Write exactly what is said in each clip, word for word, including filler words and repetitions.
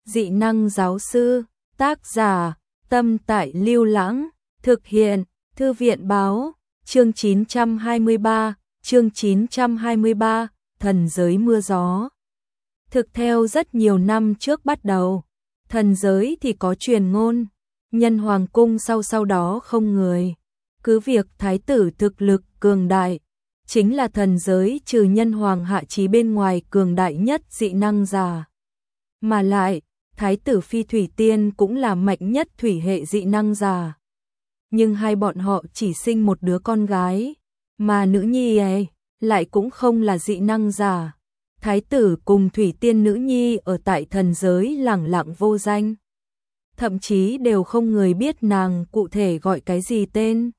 Dị năng giáo sư, tác giả, Tâm Tại Lưu Lãng, thực hiện, Thư viện báo, chương chín trăm hai mươi ba, chương chín trăm hai mươi ba, thần giới mưa gió. Thực theo rất nhiều năm trước bắt đầu, thần giới thì có truyền ngôn, nhân hoàng cung sau sau đó không người. Cứ việc thái tử thực lực cường đại, chính là thần giới trừ nhân hoàng hạ chí bên ngoài cường đại nhất dị năng giả. Mà lại, thái tử Phi Thủy Tiên cũng là mạnh nhất thủy hệ dị năng giả. Nhưng hai bọn họ chỉ sinh một đứa con gái, mà nữ nhi ấy lại cũng không là dị năng giả. Thái tử cùng Thủy Tiên nữ nhi ở tại thần giới lẳng lặng vô danh. Thậm chí đều không người biết nàng cụ thể gọi cái gì tên.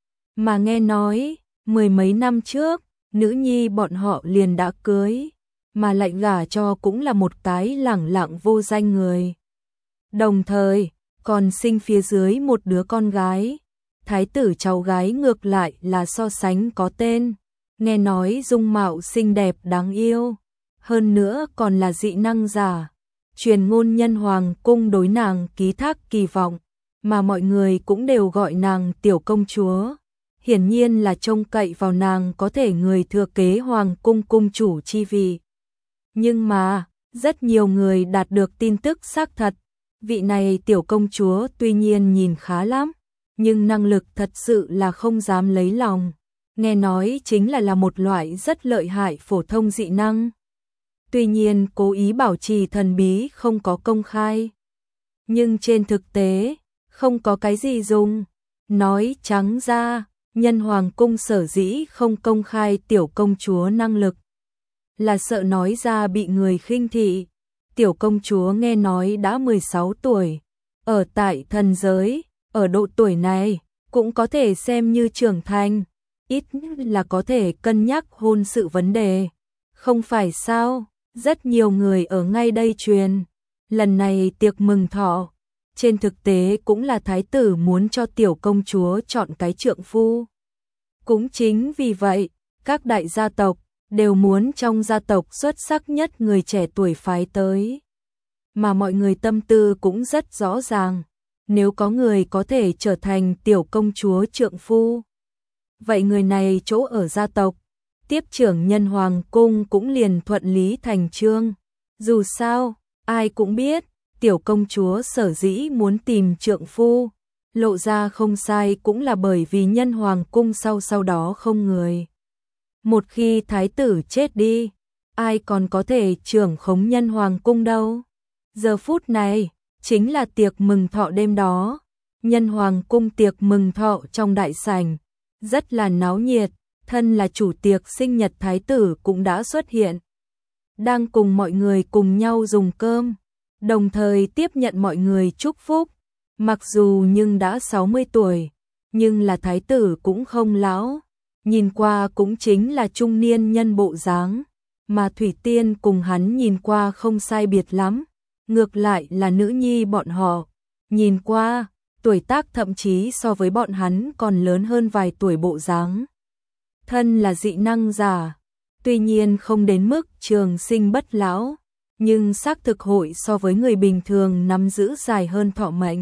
Mà nghe nói, mười mấy năm trước, nữ nhi bọn họ liền đã cưới, mà lại gả cho cũng là một cái lẳng lặng vô danh người. Đồng thời, còn sinh phía dưới một đứa con gái. Thái tử cháu gái ngược lại là so sánh có tên, nghe nói dung mạo xinh đẹp đáng yêu, hơn nữa còn là dị năng giả. Truyền ngôn nhân hoàng cung đối nàng ký thác kỳ vọng, mà mọi người cũng đều gọi nàng tiểu công chúa. Hiển nhiên là trông cậy vào nàng có thể người thừa kế hoàng cung cung chủ chi vị. Nhưng mà, rất nhiều người đạt được tin tức xác thật, vị này tiểu công chúa tuy nhiên nhìn khá lắm, nhưng năng lực thật sự là không dám lấy lòng. Nghe nói chính là là một loại rất lợi hại phổ thông dị năng. Tuy nhiên cố ý bảo trì thần bí không có công khai. Nhưng trên thực tế, không có cái gì dùng. Nói trắng ra, nhân hoàng cung sở dĩ không công khai tiểu công chúa năng lực, là sợ nói ra bị người khinh thị. Tiểu công chúa nghe nói đã mười sáu tuổi, ở tại thần giới, ở độ tuổi này, cũng có thể xem như trưởng thành, ít là có thể cân nhắc hôn sự vấn đề. Không phải sao, rất nhiều người ở ngay đây truyền, lần này tiệc mừng thọ, trên thực tế cũng là thái tử muốn cho tiểu công chúa chọn cái trượng phu. Cũng chính vì vậy, các đại gia tộc đều muốn trong gia tộc xuất sắc nhất người trẻ tuổi phái tới. Mà mọi người tâm tư cũng rất rõ ràng, nếu có người có thể trở thành tiểu công chúa trượng phu, vậy người này chỗ ở gia tộc, tiếp trưởng nhân hoàng cung cũng liền thuận lý thành chương. Dù sao, ai cũng biết, tiểu công chúa sở dĩ muốn tìm trượng phu, lộ ra không sai cũng là bởi vì nhân hoàng cung sau sau đó không người. Một khi thái tử chết đi, ai còn có thể trưởng khống nhân hoàng cung đâu. Giờ phút này, chính là tiệc mừng thọ đêm đó. Nhân hoàng cung tiệc mừng thọ trong đại sảnh, rất là náo nhiệt. Thân là chủ tiệc sinh nhật thái tử cũng đã xuất hiện, đang cùng mọi người cùng nhau dùng cơm, đồng thời tiếp nhận mọi người chúc phúc. Mặc dù nhưng đã sáu mươi tuổi, nhưng là thái tử cũng không lão, nhìn qua cũng chính là trung niên nhân bộ dáng, mà Thủy Tiên cùng hắn nhìn qua không sai biệt lắm, ngược lại là nữ nhi bọn họ, nhìn qua, tuổi tác thậm chí so với bọn hắn còn lớn hơn vài tuổi bộ dáng. Thân là dị năng giả, tuy nhiên không đến mức trường sinh bất lão, nhưng xác thực hội so với người bình thường nắm giữ dài hơn thọ mệnh.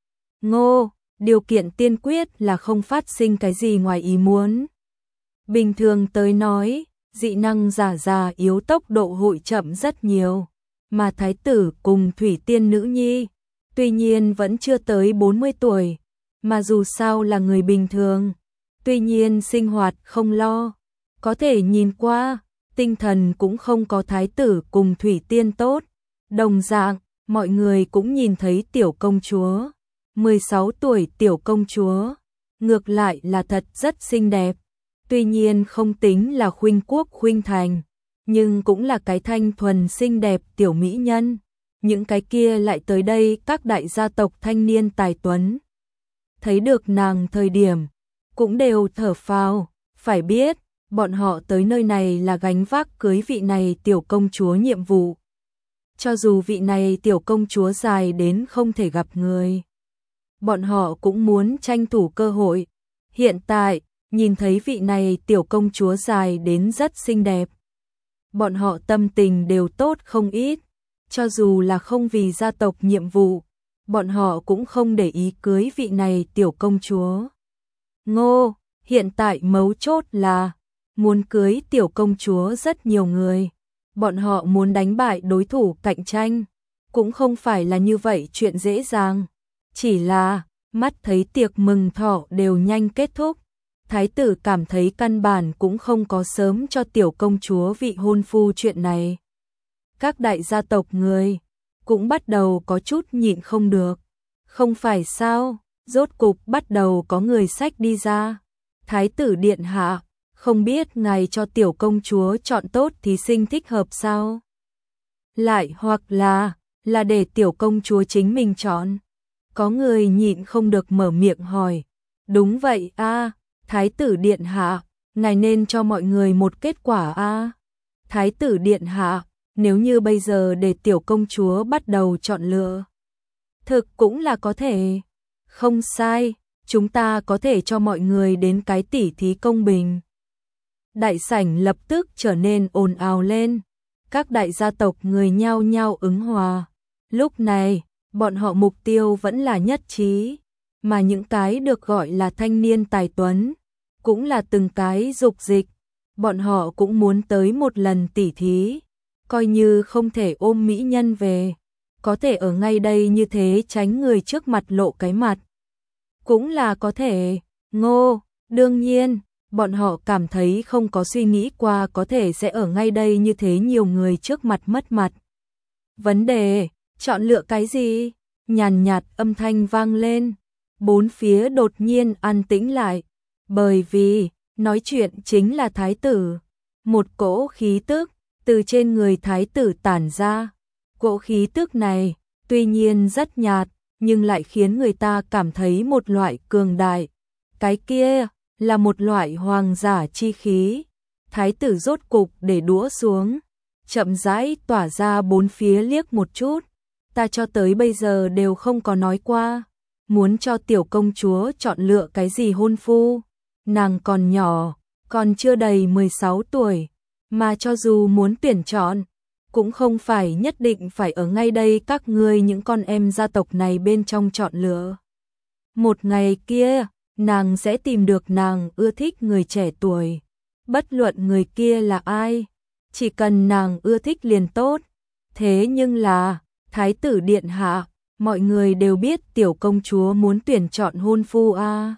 Ngô, điều kiện tiên quyết là không phát sinh cái gì ngoài ý muốn. Bình thường tới nói, dị năng giả già yếu tốc độ hội chậm rất nhiều, mà thái tử cùng Thủy Tiên nữ nhi, tuy nhiên vẫn chưa tới bốn mươi tuổi, mà dù sao là người bình thường. Tuy nhiên sinh hoạt không lo, có thể nhìn qua, tinh thần cũng không có thái tử cùng Thủy Tiên tốt. Đồng dạng, mọi người cũng nhìn thấy tiểu công chúa, mười sáu tuổi tiểu công chúa, ngược lại là thật rất xinh đẹp. Tuy nhiên không tính là khuynh quốc khuynh thành, nhưng cũng là cái thanh thuần xinh đẹp tiểu mỹ nhân. Những cái kia lại tới đây các đại gia tộc thanh niên tài tuấn. Thấy được nàng thời điểm, cũng đều thở phào, phải biết, bọn họ tới nơi này là gánh vác cưới vị này tiểu công chúa nhiệm vụ. Cho dù vị này tiểu công chúa dài đến không thể gặp người, bọn họ cũng muốn tranh thủ cơ hội. Hiện tại, nhìn thấy vị này tiểu công chúa dài đến rất xinh đẹp, bọn họ tâm tình đều tốt không ít. cho dù là không vì gia tộc nhiệm vụ, bọn họ cũng không để ý cưới vị này tiểu công chúa. Ngô, hiện tại mấu chốt là muốn cưới tiểu công chúa rất nhiều người, bọn họ muốn đánh bại đối thủ cạnh tranh, cũng không phải là như vậy chuyện dễ dàng, chỉ là mắt thấy tiệc mừng thọ đều nhanh kết thúc, thái tử cảm thấy căn bản cũng không có sớm cho tiểu công chúa vị hôn phu chuyện này. Các đại gia tộc người cũng bắt đầu có chút nhịn không được, không phải sao, rốt cục bắt đầu có người xách đi ra. Thái tử điện hạ, không biết ngài cho tiểu công chúa chọn tốt thí sinh thích hợp sao? Lại hoặc là, là để tiểu công chúa chính mình chọn. Có người nhịn không được mở miệng hỏi. Đúng vậy a, thái tử điện hạ, ngài nên cho mọi người một kết quả a. Thái tử điện hạ, nếu như bây giờ để tiểu công chúa bắt đầu chọn lựa, thực cũng là có thể. Không sai, chúng ta có thể cho mọi người đến cái tỉ thí công bình. Đại sảnh lập tức trở nên ồn ào lên, các đại gia tộc người nhao nhao ứng hòa. Lúc này, bọn họ mục tiêu vẫn là nhất trí, mà những cái được gọi là thanh niên tài tuấn, cũng là từng cái dục dịch, bọn họ cũng muốn tới một lần tỉ thí, coi như không thể ôm mỹ nhân về, có thể ở ngay đây như thế tránh người trước mặt lộ cái mặt. Cũng là có thể, Ngô, đương nhiên, bọn họ cảm thấy không có suy nghĩ qua có thể sẽ ở ngay đây như thế nhiều người trước mặt mất mặt. Vấn đề, chọn lựa cái gì? Nhàn nhạt âm thanh vang lên, bốn phía đột nhiên an tĩnh lại, bởi vì, nói chuyện chính là thái tử. Một cỗ khí tức, từ trên người thái tử tản ra. Cỗ khí tức này, tuy nhiên rất nhạt, nhưng lại khiến người ta cảm thấy một loại cường đại. Cái kia là một loại hoàng giả chi khí. Thái tử rốt cục để đũa xuống, chậm rãi tỏa ra bốn phía liếc một chút. Ta cho tới bây giờ đều không có nói qua, muốn cho tiểu công chúa chọn lựa cái gì hôn phu. Nàng còn nhỏ, còn chưa đầy mười sáu tuổi, mà cho dù muốn tuyển chọn, cũng không phải nhất định phải ở ngay đây các ngươi những con em gia tộc này bên trong chọn lựa. Một ngày kia, nàng sẽ tìm được nàng ưa thích người trẻ tuổi. Bất luận người kia là ai, chỉ cần nàng ưa thích liền tốt. Thế nhưng là, thái tử điện hạ, mọi người đều biết tiểu công chúa muốn tuyển chọn hôn phu a. À.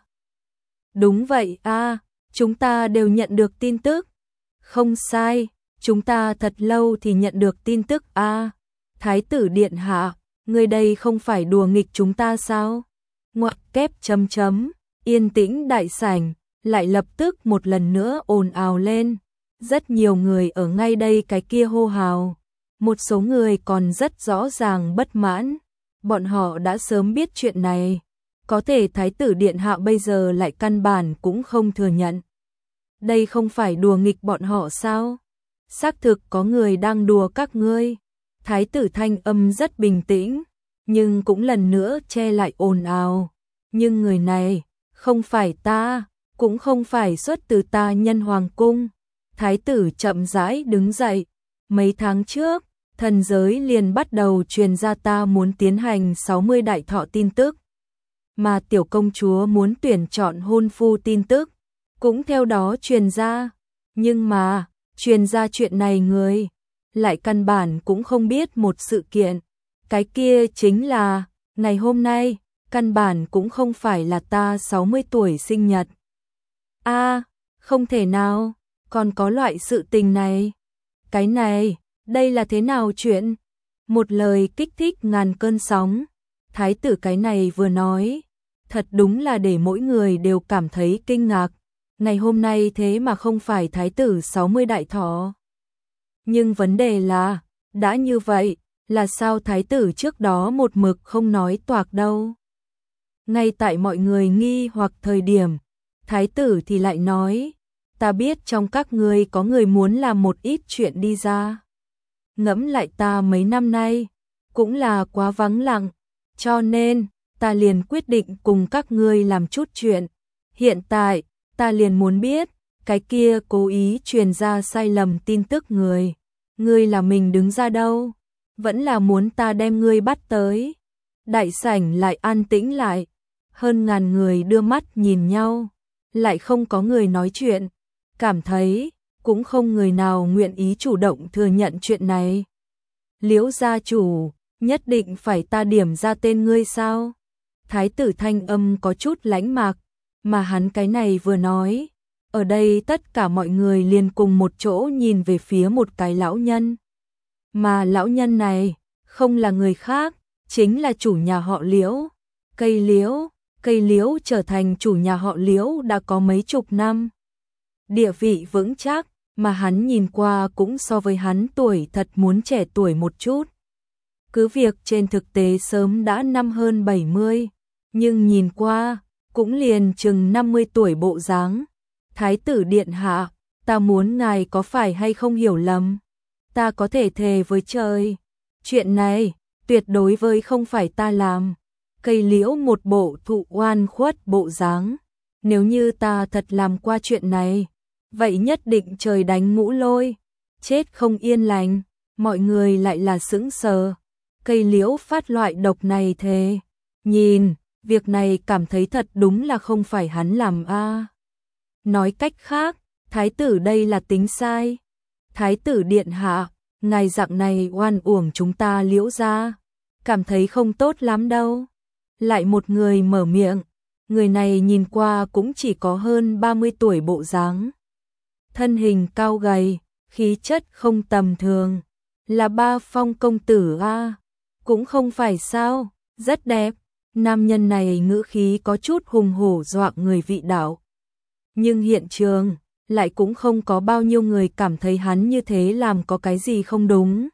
Đúng vậy a, à, chúng ta đều nhận được tin tức. Không sai, chúng ta thật lâu thì nhận được tin tức a. À. Thái tử điện hạ, người đây không phải đùa nghịch chúng ta sao? Ngoặc kép chấm chấm, yên tĩnh đại sảnh, lại lập tức một lần nữa ồn ào lên. Rất nhiều người ở ngay đây cái kia hô hào. Một số người còn rất rõ ràng bất mãn. Bọn họ đã sớm biết chuyện này. Có thể thái tử điện hạ bây giờ lại căn bản cũng không thừa nhận. Đây không phải đùa nghịch bọn họ sao? Xác thực có người đang đùa các ngươi. Thái tử thanh âm rất bình tĩnh, nhưng cũng lần nữa che lại ồn ào. Nhưng người này, không phải ta, cũng không phải xuất từ ta nhân hoàng cung. Thái tử chậm rãi đứng dậy. Mấy tháng trước, thần giới liền bắt đầu truyền ra ta muốn tiến hành sáu mươi đại thọ tin tức. Mà tiểu công chúa muốn tuyển chọn hôn phu tin tức, cũng theo đó truyền ra. Nhưng mà, truyền ra chuyện này người, lại căn bản cũng không biết một sự kiện. Cái kia chính là, ngày hôm nay, căn bản cũng không phải là ta sáu mươi tuổi sinh nhật. A, à, không thể nào, còn có loại sự tình này. Cái này, đây là thế nào chuyện? Một lời kích thích ngàn cơn sóng. Thái tử cái này vừa nói, thật đúng là để mỗi người đều cảm thấy kinh ngạc. Ngày hôm nay thế mà không phải thái tử sáu mươi đại thọ. Nhưng vấn đề là, đã như vậy, là sao thái tử trước đó một mực không nói toạc đâu? Ngay tại mọi người nghi hoặc thời điểm, thái tử thì lại nói, ta biết trong các ngươi có người muốn làm một ít chuyện đi ra. Ngẫm lại ta mấy năm nay, cũng là quá vắng lặng, cho nên, ta liền quyết định cùng các ngươi làm chút chuyện. Hiện tại, ta liền muốn biết, cái kia cố ý truyền ra sai lầm tin tức người. Ngươi là mình đứng ra đâu? Vẫn là muốn ta đem ngươi bắt tới. Đại sảnh lại an tĩnh lại, hơn ngàn người đưa mắt nhìn nhau, lại không có người nói chuyện, cảm thấy cũng không người nào nguyện ý chủ động thừa nhận chuyện này. Liễu gia chủ, nhất định phải ta điểm ra tên ngươi sao? Thái tử thanh âm có chút lãnh mạc, mà hắn cái này vừa nói, ở đây tất cả mọi người liền cùng một chỗ nhìn về phía một cái lão nhân. Mà lão nhân này, không là người khác, chính là chủ nhà họ Liễu. Cây Liễu, cây Liễu trở thành chủ nhà họ Liễu đã có mấy chục năm. Địa vị vững chắc, mà hắn nhìn qua cũng so với hắn tuổi thật muốn trẻ tuổi một chút. Cứ việc trên thực tế sớm đã năm hơn bảy mươi, nhưng nhìn qua, cũng liền chừng năm mươi tuổi bộ dáng. Thái tử điện hạ, ta muốn ngài có phải hay không hiểu lầm. Ta có thể thề với trời, chuyện này, tuyệt đối với không phải ta làm. Cây Liễu một bộ thụ oan khuất bộ dáng. Nếu như ta thật làm qua chuyện này, vậy nhất định trời đánh ngũ lôi, chết không yên lành. Mọi người lại là sững sờ. Cây Liễu phát loại độc này thề. Nhìn, việc này cảm thấy thật đúng là không phải hắn làm a. À. Nói cách khác, thái tử đây là tính sai. Thái tử điện hạ, ngài dạng này oan uổng chúng ta Liễu gia, cảm thấy không tốt lắm đâu. Lại một người mở miệng, người này nhìn qua cũng chỉ có hơn ba mươi tuổi bộ dáng. Thân hình cao gầy, khí chất không tầm thường, là Ba Phong công tử a, à. Cũng không phải sao, rất đẹp. Nam nhân này ngữ khí có chút hùng hổ dọa người vị đạo. Nhưng hiện trường, lại cũng không có bao nhiêu người cảm thấy hắn như thế làm có cái gì không đúng.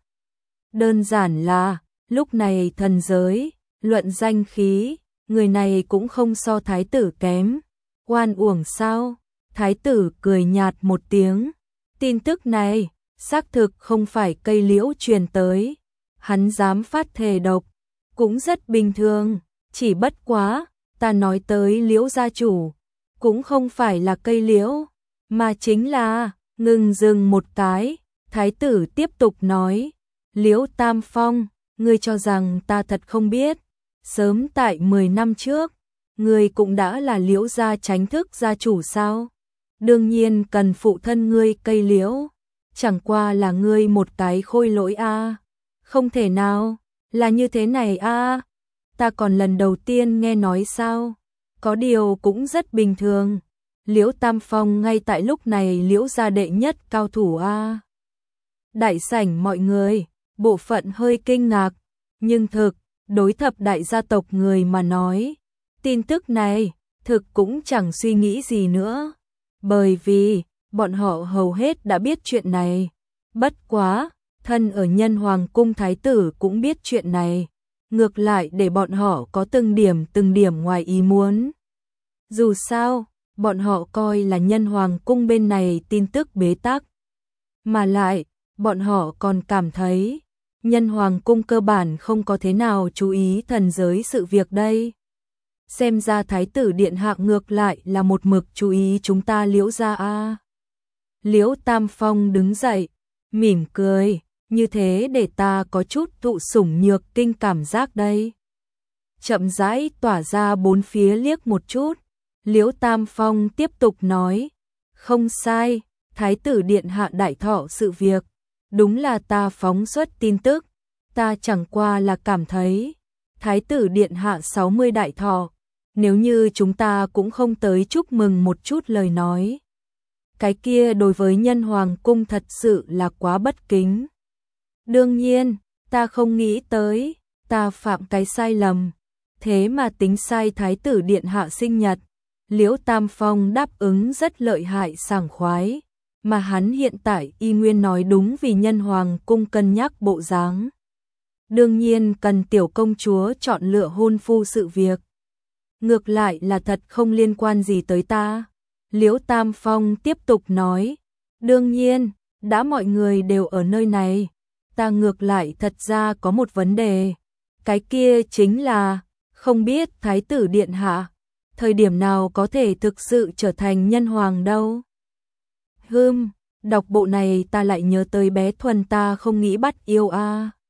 Đơn giản là, lúc này thần giới, luận danh khí, người này cũng không so thái tử kém. Oan uổng sao? Thái tử cười nhạt một tiếng. Tin tức này, xác thực không phải Cây Liễu truyền tới. Hắn dám phát thề độc, cũng rất bình thường. Chỉ bất quá, ta nói tới Liễu gia chủ, cũng không phải là Cây Liễu, mà chính là, ngừng dừng một cái, thái tử tiếp tục nói, Liễu Tam Phong, ngươi cho rằng ta thật không biết, sớm tại mười năm trước, ngươi cũng đã là Liễu gia chính thức gia chủ sao? Đương nhiên cần phụ thân ngươi Cây Liễu, chẳng qua là ngươi một cái khôi lỗi a, à. Không thể nào, là như thế này a. À. Ta còn lần đầu tiên nghe nói sao, có điều cũng rất bình thường. Liễu Tam Phong ngay tại lúc này Liễu gia đệ nhất cao thủ a. Đại sảnh mọi người, bộ phận hơi kinh ngạc, nhưng thực, đối thập đại gia tộc người mà nói, tin tức này, thực cũng chẳng suy nghĩ gì nữa, bởi vì, bọn họ hầu hết đã biết chuyện này. Bất quá, thân ở Nhân Hoàng cung thái tử cũng biết chuyện này. Ngược lại để bọn họ có từng điểm từng điểm ngoài ý muốn. Dù sao, bọn họ coi là Nhân Hoàng cung bên này tin tức bế tắc. Mà lại, bọn họ còn cảm thấy, Nhân Hoàng cung cơ bản không có thế nào chú ý thần giới sự việc đây. Xem ra thái tử điện hạ ngược lại là một mực chú ý chúng ta Liễu gia a. Liễu Tam Phong đứng dậy, mỉm cười. Như thế để ta có chút thụ sủng nhược kinh cảm giác đây. Chậm rãi tỏa ra bốn phía liếc một chút. Liễu Tam Phong tiếp tục nói. Không sai, thái tử điện hạ đại thọ sự việc. Đúng là ta phóng xuất tin tức. Ta chẳng qua là cảm thấy. Thái tử điện hạ sáu mươi đại thọ. Nếu như chúng ta cũng không tới chúc mừng một chút lời nói. Cái kia đối với Nhân Hoàng cung thật sự là quá bất kính. Đương nhiên, ta không nghĩ tới, ta phạm cái sai lầm, thế mà tính sai thái tử điện hạ sinh nhật. Liễu Tam Phong đáp ứng rất lợi hại sảng khoái, mà hắn hiện tại y nguyên nói đúng vì Nhân Hoàng cung cân nhắc bộ dáng. Đương nhiên cần tiểu công chúa chọn lựa hôn phu sự việc. Ngược lại là thật không liên quan gì tới ta. Liễu Tam Phong tiếp tục nói, đương nhiên, đã mọi người đều ở nơi này. Ta ngược lại thật ra có một vấn đề, cái kia chính là, không biết thái tử điện hạ, thời điểm nào có thể thực sự trở thành nhân hoàng đâu. Hừm, đọc bộ này ta lại nhớ tới bé Thuần ta không nghĩ bắt yêu a.